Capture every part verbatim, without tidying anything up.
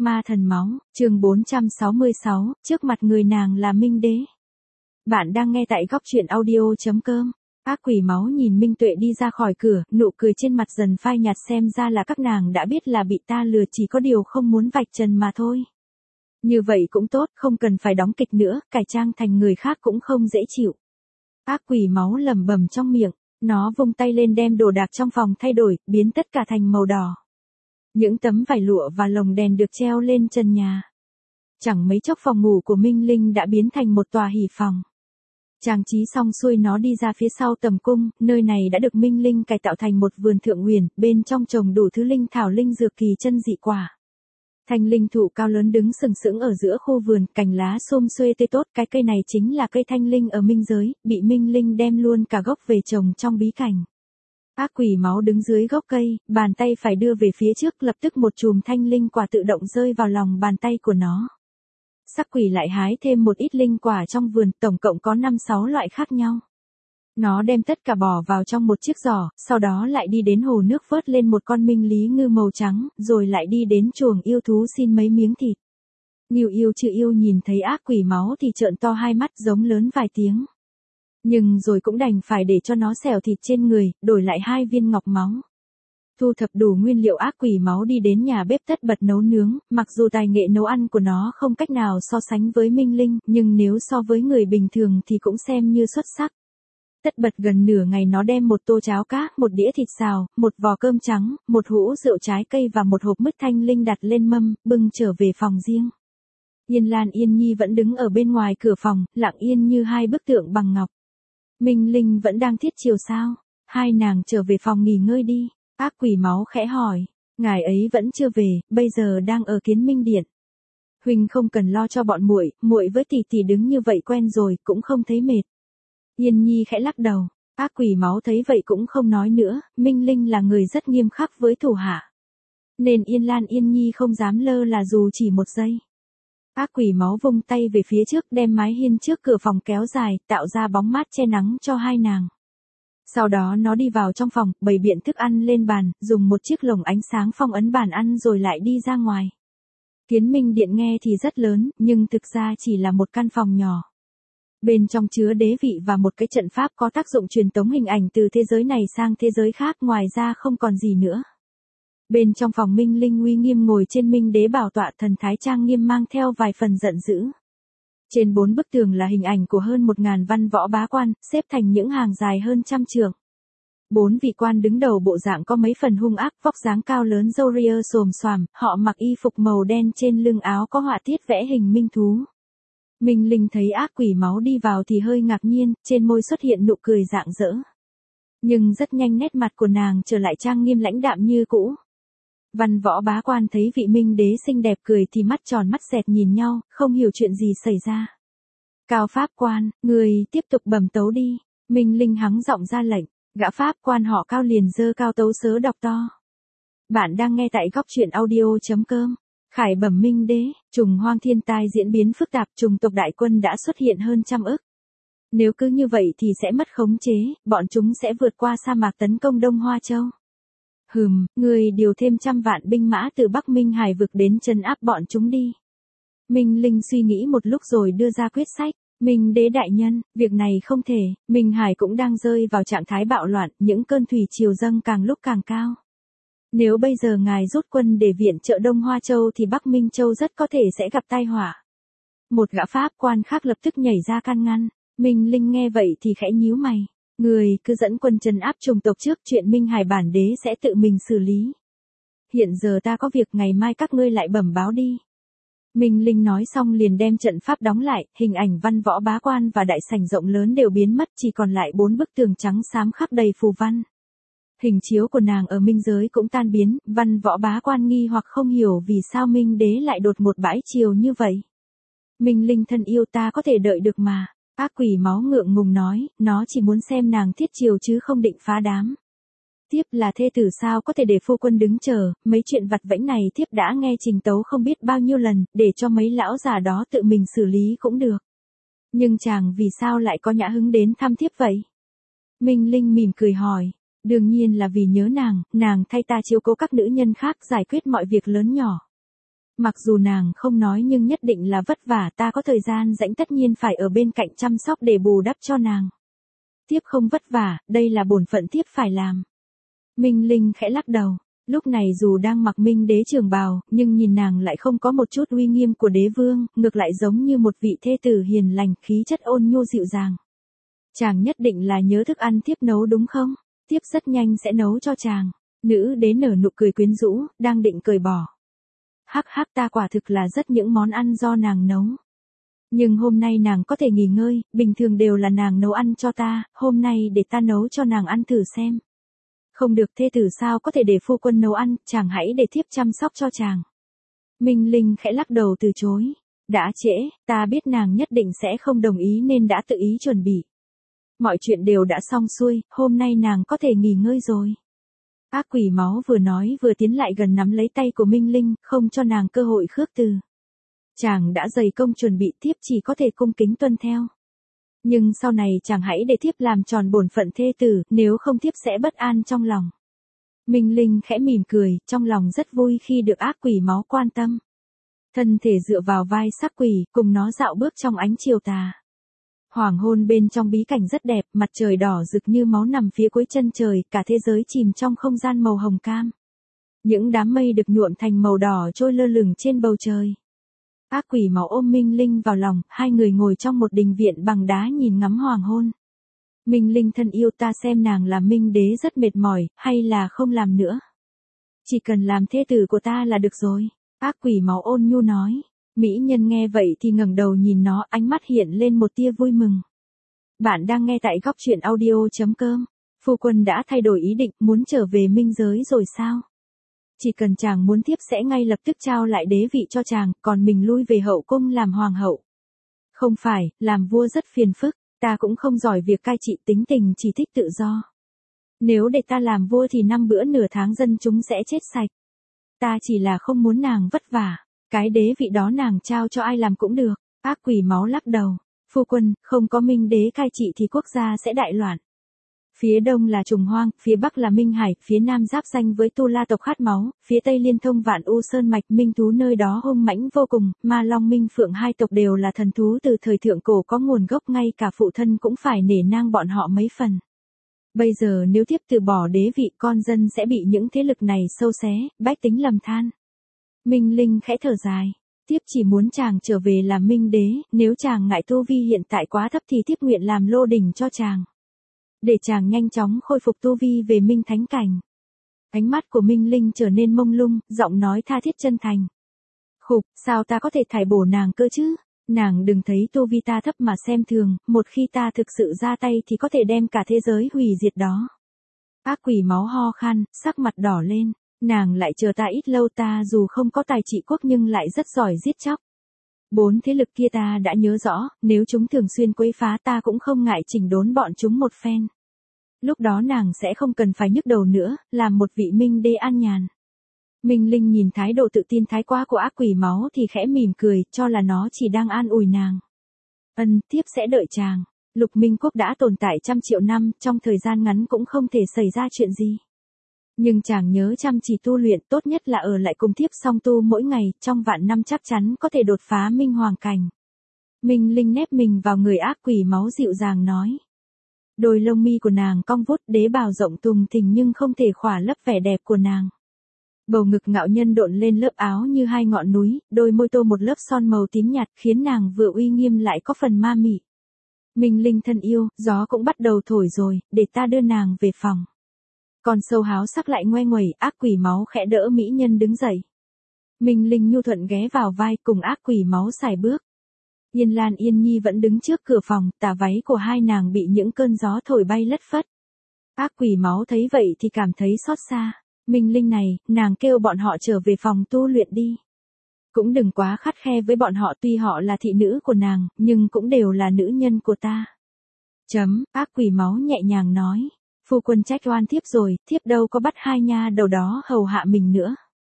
Ma thần máu, chương bốn trăm sáu mươi sáu, trước mặt người nàng là Minh Đế. Bạn đang nghe tại góc truyện audio.com. Ác quỷ máu nhìn Minh Tuệ đi ra khỏi cửa, nụ cười trên mặt dần phai nhạt, xem ra là các nàng đã biết là bị ta lừa, chỉ có điều không muốn vạch trần mà thôi. Như vậy cũng tốt, không cần phải đóng kịch nữa, cải trang thành người khác cũng không dễ chịu. Ác quỷ máu lẩm bẩm trong miệng, nó vung tay lên đem đồ đạc trong phòng thay đổi, biến tất cả thành màu đỏ. Những tấm vải lụa và lồng đèn được treo lên trần nhà. Chẳng mấy chốc phòng ngủ của Minh Linh đã biến thành một tòa hỉ phòng. Trang trí xong xuôi nó đi ra phía sau tầm cung, nơi này đã được Minh Linh cải tạo thành một vườn thượng huyền, bên trong trồng đủ thứ linh thảo linh dược kỳ chân dị quả. Thanh linh thụ cao lớn đứng sừng sững ở giữa khu vườn, cành lá xum xuê tươi tốt, cái cây này chính là cây thanh linh ở minh giới, bị Minh Linh đem luôn cả gốc về trồng trong bí cảnh. Ác quỷ máu đứng dưới gốc cây, bàn tay phải đưa về phía trước, lập tức một chùm thanh linh quả tự động rơi vào lòng bàn tay của nó. Sắc quỷ lại hái thêm một ít linh quả trong vườn, tổng cộng có năm sáu loại khác nhau. Nó đem tất cả bỏ vào trong một chiếc giỏ, sau đó lại đi đến hồ nước vớt lên một con minh lý ngư màu trắng, rồi lại đi đến chuồng yêu thú xin mấy miếng thịt. Ngưu yêu chư yêu nhìn thấy ác quỷ máu thì trợn to hai mắt, giống lớn vài tiếng. Nhưng rồi cũng đành phải để cho nó xẻo thịt trên người, đổi lại hai viên ngọc máu. Thu thập đủ nguyên liệu, ác quỷ máu đi đến nhà bếp tất bật nấu nướng, mặc dù tài nghệ nấu ăn của nó không cách nào so sánh với Minh Linh, nhưng nếu so với người bình thường thì cũng xem như xuất sắc. Tất bật gần nửa ngày nó đem một tô cháo cá, một đĩa thịt xào, một vò cơm trắng, một hũ rượu trái cây và một hộp mứt thanh linh đặt lên mâm, bưng trở về phòng riêng. Yên Lan Yên Nhi vẫn đứng ở bên ngoài cửa phòng, lặng yên như hai bức tượng bằng ngọc. Minh Linh vẫn đang thiết chiều sao? Hai nàng trở về phòng nghỉ ngơi đi. Ác quỷ máu khẽ hỏi. Ngài ấy vẫn chưa về, bây giờ đang ở Kiến Minh Điện. Huynh không cần lo cho bọn muội, muội với tỷ tỷ đứng như vậy quen rồi, cũng không thấy mệt. Yên Nhi khẽ lắc đầu. Ác quỷ máu thấy vậy cũng không nói nữa, Minh Linh là người rất nghiêm khắc với thủ hạ. Nên Yên Lan Yên Nhi không dám lơ là dù chỉ một giây. Ác quỷ máu vung tay về phía trước, đem mái hiên trước cửa phòng kéo dài, tạo ra bóng mát che nắng cho hai nàng. Sau đó nó đi vào trong phòng, bày biện thức ăn lên bàn, dùng một chiếc lồng ánh sáng phong ấn bàn ăn rồi lại đi ra ngoài. Kiến Minh Điện nghe thì rất lớn, nhưng thực ra chỉ là một căn phòng nhỏ. Bên trong chứa đế vị và một cái trận pháp có tác dụng truyền tống hình ảnh từ thế giới này sang thế giới khác, ngoài ra không còn gì nữa. Bên trong phòng Minh Linh uy nghiêm ngồi trên Minh Đế bảo tọa, thần thái trang nghiêm mang theo vài phần giận dữ. Trên bốn bức tường là hình ảnh của hơn một ngàn văn võ bá quan, xếp thành những hàng dài hơn trăm trượng. Bốn vị quan đứng đầu bộ dạng có mấy phần hung ác, vóc dáng cao lớn, râu ria xồm xoàm, họ mặc y phục màu đen, trên lưng áo có họa tiết vẽ hình minh thú. Minh Linh thấy ác quỷ máu đi vào thì hơi ngạc nhiên, trên môi xuất hiện nụ cười rạng rỡ. Nhưng rất nhanh nét mặt của nàng trở lại trang nghiêm lãnh đạm như cũ. Văn võ bá quan thấy vị Minh Đế xinh đẹp cười thì mắt tròn mắt dẹt nhìn nhau, không hiểu chuyện gì xảy ra. Cao pháp quan, người tiếp tục bẩm tấu đi. Minh Linh hắng giọng ra lệnh, gã pháp quan họ Cao liền giơ cao tấu sớ đọc to. Bạn đang nghe tại góc truyện audio.com. Khải bẩm Minh Đế, trùng hoang thiên tai diễn biến phức tạp, trùng tộc đại quân đã xuất hiện hơn trăm ức. Nếu cứ như vậy thì sẽ mất khống chế, bọn chúng sẽ vượt qua sa mạc tấn công Đông Hoa Châu. Hừm, người điều thêm trăm vạn binh mã từ Bắc Minh Hải vực đến trấn áp bọn chúng đi. Minh Linh suy nghĩ một lúc rồi đưa ra quyết sách. Minh Đế đại nhân, việc này không thể, Minh Hải cũng đang rơi vào trạng thái bạo loạn, những cơn thủy triều dâng càng lúc càng cao. Nếu bây giờ ngài rút quân để viện trợ Đông Hoa Châu thì Bắc Minh Châu rất có thể sẽ gặp tai họa. Một gã pháp quan khác lập tức nhảy ra can ngăn. Minh Linh nghe vậy thì khẽ nhíu mày. Người cứ dẫn quân trấn áp trùng tộc trước, chuyện Minh Hải bản đế sẽ tự mình xử lý. Hiện giờ ta có việc, ngày mai các ngươi lại bẩm báo đi. Minh Linh nói xong liền đem trận pháp đóng lại, hình ảnh văn võ bá quan và đại sảnh rộng lớn đều biến mất, chỉ còn lại bốn bức tường trắng xám khắc đầy phù văn. Hình chiếu của nàng ở minh giới cũng tan biến, văn võ bá quan nghi hoặc không hiểu vì sao Minh Đế lại đột một bãi chiều như vậy. Minh Linh thân yêu, ta có thể đợi được mà. Ác quỷ máu ngượng ngùng nói, nó chỉ muốn xem nàng thiết chiều chứ không định phá đám. Tiếp là thê tử sao có thể để phu quân đứng chờ, mấy chuyện vặt vãnh này thiếp đã nghe trình tấu không biết bao nhiêu lần, để cho mấy lão già đó tự mình xử lý cũng được. Nhưng chàng vì sao lại có nhã hứng đến thăm thiếp vậy? Minh Linh mỉm cười hỏi, đương nhiên là vì nhớ nàng, nàng thay ta chiếu cố các nữ nhân khác, giải quyết mọi việc lớn nhỏ. Mặc dù nàng không nói nhưng nhất định là vất vả, ta có thời gian rảnh tất nhiên phải ở bên cạnh chăm sóc để bù đắp cho nàng. Thiếp không vất vả, đây là bổn phận thiếp phải làm. Minh Linh khẽ lắc đầu, lúc này dù đang mặc Minh đế trường bào, nhưng nhìn nàng lại không có một chút uy nghiêm của đế vương, ngược lại giống như một vị thê tử hiền lành, khí chất ôn nhu dịu dàng. Chàng nhất định là nhớ thức ăn thiếp nấu đúng không? Thiếp rất nhanh sẽ nấu cho chàng. Nữ đế nở nụ cười quyến rũ, đang định cởi bỏ. Hắc hắc, ta quả thực là rất những món ăn do nàng nấu. Nhưng hôm nay nàng có thể nghỉ ngơi, bình thường đều là nàng nấu ăn cho ta, hôm nay để ta nấu cho nàng ăn thử xem. Không được, thê tử sao có thể để phu quân nấu ăn, chàng hãy để thiếp chăm sóc cho chàng. Minh Linh khẽ lắc đầu từ chối. Đã trễ, ta biết nàng nhất định sẽ không đồng ý nên đã tự ý chuẩn bị. Mọi chuyện đều đã xong xuôi, hôm nay nàng có thể nghỉ ngơi rồi. Ác quỷ máu vừa nói vừa tiến lại gần nắm lấy tay của Minh Linh, không cho nàng cơ hội khước từ. Chàng đã dày công chuẩn bị, thiếp chỉ có thể cung kính tuân theo. Nhưng sau này chàng hãy để thiếp làm tròn bổn phận thê tử, nếu không thiếp sẽ bất an trong lòng. Minh Linh khẽ mỉm cười, trong lòng rất vui khi được ác quỷ máu quan tâm. Thân thể dựa vào vai sắc quỷ, cùng nó dạo bước trong ánh chiều tà. Hoàng hôn bên trong bí cảnh rất đẹp, mặt trời đỏ rực như máu nằm phía cuối chân trời, cả thế giới chìm trong không gian màu hồng cam. Những đám mây được nhuộm thành màu đỏ trôi lơ lửng trên bầu trời. Ác quỷ máu ôm Minh Linh vào lòng, hai người ngồi trong một đình viện bằng đá nhìn ngắm hoàng hôn. Minh Linh thân yêu, ta xem nàng là Minh đế rất mệt mỏi, hay là không làm nữa? Chỉ cần làm thê tử của ta là được rồi. Ác quỷ máu ôn nhu nói. Mỹ nhân nghe vậy thì ngẩng đầu nhìn nó, ánh mắt hiện lên một tia vui mừng. Bạn đang nghe tại góc truyện audio chấm com. Phu quân đã thay đổi ý định, muốn trở về minh giới rồi sao? Chỉ cần chàng muốn thiếp sẽ ngay lập tức trao lại đế vị cho chàng, còn mình lui về hậu cung làm hoàng hậu. Không phải, làm vua rất phiền phức, ta cũng không giỏi việc cai trị, tính tình chỉ thích tự do. Nếu để ta làm vua thì năm bữa nửa tháng dân chúng sẽ chết sạch. Ta chỉ là không muốn nàng vất vả, cái đế vị đó nàng trao cho ai làm cũng được. Ác quỷ máu lắc đầu, phu quân, không có Minh đế cai trị thì quốc gia sẽ đại loạn. Phía đông là Trùng Hoang, phía bắc là Minh Hải, phía nam giáp danh với Tu La tộc khát máu, phía tây liên thông Vạn U Sơn mạch, minh thú nơi đó hung mãnh vô cùng, Ma Long Minh Phượng hai tộc đều là thần thú từ thời thượng cổ có nguồn gốc, ngay cả phụ thân cũng phải nể nang bọn họ mấy phần. Bây giờ nếu tiếp từ bỏ đế vị, con dân sẽ bị những thế lực này sâu xé, bách tính lầm than. Minh Linh khẽ thở dài, tiếp chỉ muốn chàng trở về làm minh đế, nếu chàng ngại tu vi hiện tại quá thấp thì tiếp nguyện làm lô đỉnh cho chàng. Để chàng nhanh chóng khôi phục tu vi về minh thánh cảnh. Ánh mắt của Minh Linh trở nên mông lung, giọng nói tha thiết chân thành. Khục, sao ta có thể thải bổ nàng cơ chứ? Nàng đừng thấy tu vi ta thấp mà xem thường, một khi ta thực sự ra tay thì có thể đem cả thế giới hủy diệt đó. Ác quỷ máu ho khan, sắc mặt đỏ lên, nàng lại chờ ta ít lâu, ta dù không có tài trị quốc nhưng lại rất giỏi giết chóc. Bốn thế lực kia ta đã nhớ rõ, nếu chúng thường xuyên quấy phá ta cũng không ngại chỉnh đốn bọn chúng một phen. Lúc đó nàng sẽ không cần phải nhức đầu nữa, làm một vị minh đế an nhàn. Minh Linh nhìn thái độ tự tin thái quá của ác quỷ máu thì khẽ mỉm cười, cho là nó chỉ đang an ủi nàng. Ân, thiếp sẽ đợi chàng. Lục Minh Quốc đã tồn tại trăm triệu năm, trong thời gian ngắn cũng không thể xảy ra chuyện gì. Nhưng chàng nhớ chăm chỉ tu luyện, tốt nhất là ở lại cùng thiếp song tu mỗi ngày, trong vạn năm chắc chắn có thể đột phá minh hoàng cảnh. Minh Linh nép mình vào người ác quỷ máu dịu dàng nói. Đôi lông mi của nàng cong vút, đế bào rộng thùng thình nhưng không thể khỏa lấp vẻ đẹp của nàng. Bầu ngực ngạo nhân độn lên lớp áo như hai ngọn núi, đôi môi tô một lớp son màu tím nhạt khiến nàng vừa uy nghiêm lại có phần ma mị. Minh Linh thân yêu, gió cũng bắt đầu thổi rồi, để ta đưa nàng về phòng. Còn sâu háo sắc lại ngoe nguẩy, ác quỷ máu khẽ đỡ mỹ nhân đứng dậy. Minh Linh nhu thuận ghé vào vai cùng ác quỷ máu xài bước. Yên Lan Yên Nhi vẫn đứng trước cửa phòng, tà váy của hai nàng bị những cơn gió thổi bay lất phất. Ác quỷ máu thấy vậy thì cảm thấy xót xa. Minh Linh này, nàng kêu bọn họ trở về phòng tu luyện đi. Cũng đừng quá khắt khe với bọn họ, tuy họ là thị nữ của nàng, nhưng cũng đều là nữ nhân của ta. Chấm, ác quỷ máu nhẹ nhàng nói. Phu quân trách oan thiếp rồi, thiếp đâu có bắt hai nha đầu đó hầu hạ mình nữa.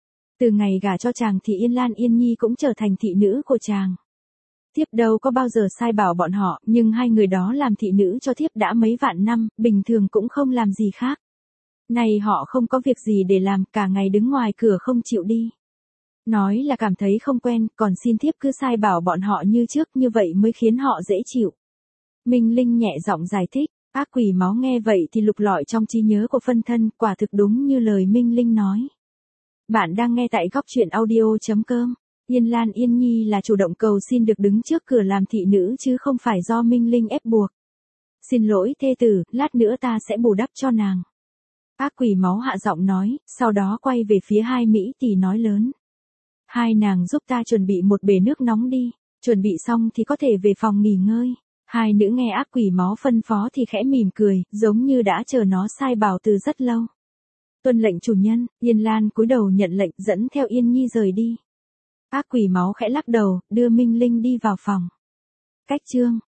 Từ ngày gả cho chàng thì Yên Lan Yên Nhi cũng trở thành thị nữ của chàng. Thiếp đâu có bao giờ sai bảo bọn họ, nhưng hai người đó làm thị nữ cho thiếp đã mấy vạn năm, bình thường cũng không làm gì khác. Này họ không có việc gì để làm, cả ngày đứng ngoài cửa không chịu đi. Nói là cảm thấy không quen, còn xin thiếp cứ sai bảo bọn họ như trước, như vậy mới khiến họ dễ chịu. Minh Linh nhẹ giọng giải thích, ác quỷ máu nghe vậy thì lục lọi trong trí nhớ của phân thân, quả thực đúng như lời Minh Linh nói. Bạn đang nghe tại góc truyện audio.com. Yên Lan Yên Nhi là chủ động cầu xin được đứng trước cửa làm thị nữ chứ không phải do Minh Linh ép buộc. Xin lỗi thê tử, lát nữa ta sẽ bù đắp cho nàng. Ác quỷ máu hạ giọng nói, sau đó quay về phía hai Mỹ tỷ nói lớn. Hai nàng giúp ta chuẩn bị một bể nước nóng đi, chuẩn bị xong thì có thể về phòng nghỉ ngơi. Hai nữ nghe ác quỷ máu phân phó thì khẽ mỉm cười, giống như đã chờ nó sai bảo từ rất lâu. Tuân lệnh chủ nhân, Yên Lan cúi đầu nhận lệnh dẫn theo Yên Nhi rời đi. Ác quỷ máu khẽ lắc đầu, đưa Minh Linh đi vào phòng. Cách chương